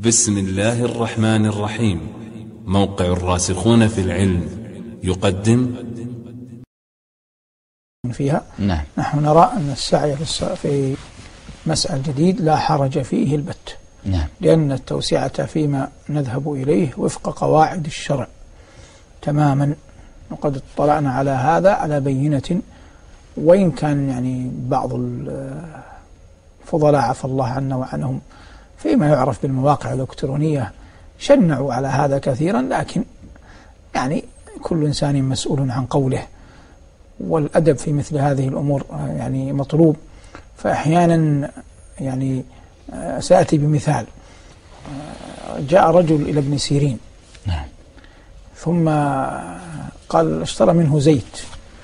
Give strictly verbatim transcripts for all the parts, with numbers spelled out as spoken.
بسم الله الرحمن الرحيم. موقع الراسخون في العلم يقدم فيها. نعم. نحن نرى أن السعي في مسألة جديد لا حرج فيه البت. نعم. لأن التوسعة فيما نذهب إليه وفق قواعد الشرع تماما، وقد اطلعنا على هذا على بينة، وإن كان يعني بعض الفضلاء عفى الله عنا وعنهم فيما يعرف بالمواقع الإلكترونية شنعوا على هذا كثيرا، لكن يعني كل إنسان مسؤول عن قوله، والأدب في مثل هذه الأمور يعني مطلوب. فأحيانا يعني سأتي بمثال. جاء رجل إلى ابن سيرين، نعم، ثم قال اشترى منه زيت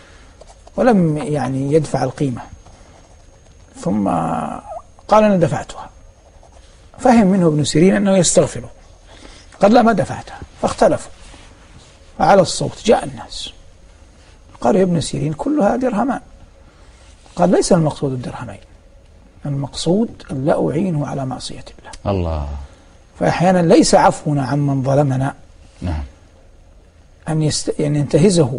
ولم يعني يدفع القيمة، ثم قال أنا دفعتها. فهم منه ابن سيرين أنه يستغفره، قال لا ما دفعتها، فاختلفوا. فعلى الصوت جاء الناس قال يا ابن سيرين كلها درهمان. قال ليس المقصود الدرهمين، المقصود أن لا أعينه على معصية الله. الله. فأحيانا ليس عفونا عمن ظلمنا، نعم، أن يست... يعني ينتهزه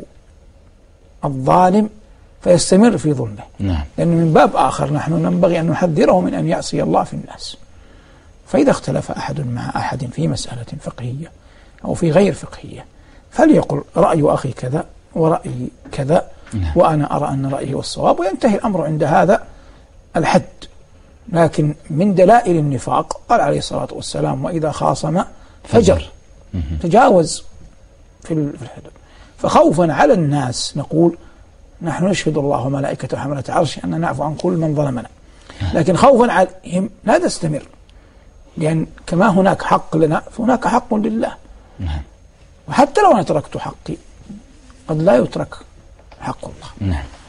الظالم فيستمر في ظلمه. نعم. لأنه من باب آخر نحن ينبغي أن نحذره من أن يعصي الله في الناس. فإذا اختلف أحد مع أحد في مسألة فقهية أو في غير فقهية فليقل رأي أخي كذا ورأيي كذا، نعم، وأنا أرى أن رأيي والصواب، وينتهي الأمر عند هذا الحد. لكن من دلائل النفاق قال عليه الصلاة والسلام وإذا خاصم فجر، تجاوز في الحدود. فخوفا على الناس نقول نحن نشهد الله وملائكته وحملة عرش أن نعفو عن كل من ظلمنا، لكن خوفا عليهم لا نستمر، لأن كما هناك حق لنا فهناك حق لله. نعم. وحتى لو أنا تركت حقي قد لا يترك حق الله. نعم.